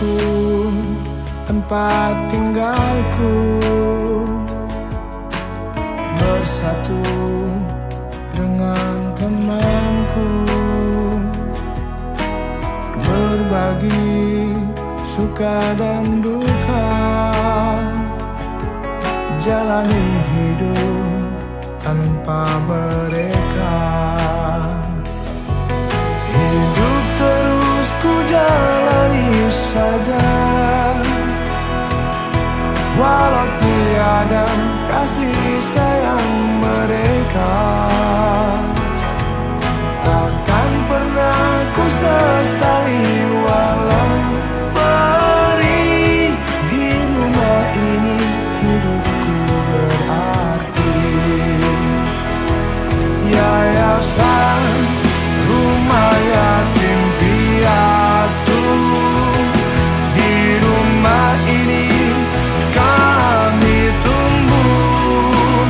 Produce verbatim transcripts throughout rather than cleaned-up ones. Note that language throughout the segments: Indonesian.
Rumahku, tempat tinggalku, bersatu dengan temanku, berbagi suka dan duka, jalani hidup tanpa mereka. Hidup terus ku jalani saja, walau tiada kasih sayang mereka. Takkan pernah ku sesali walau perih. Di rumah ini hidupku berarti. Yayasan rumah yatim piatu, di rumah ini kami tumbuh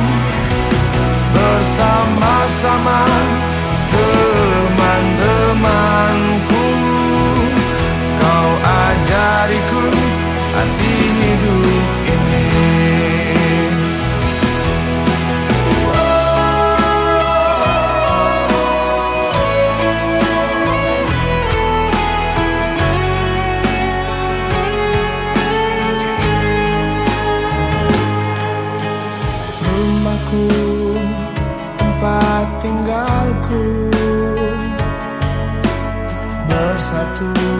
bersama-sama teman-temanku. Kau ajariku arti hidup ini. Rumahku, tempat tinggalku, bersatu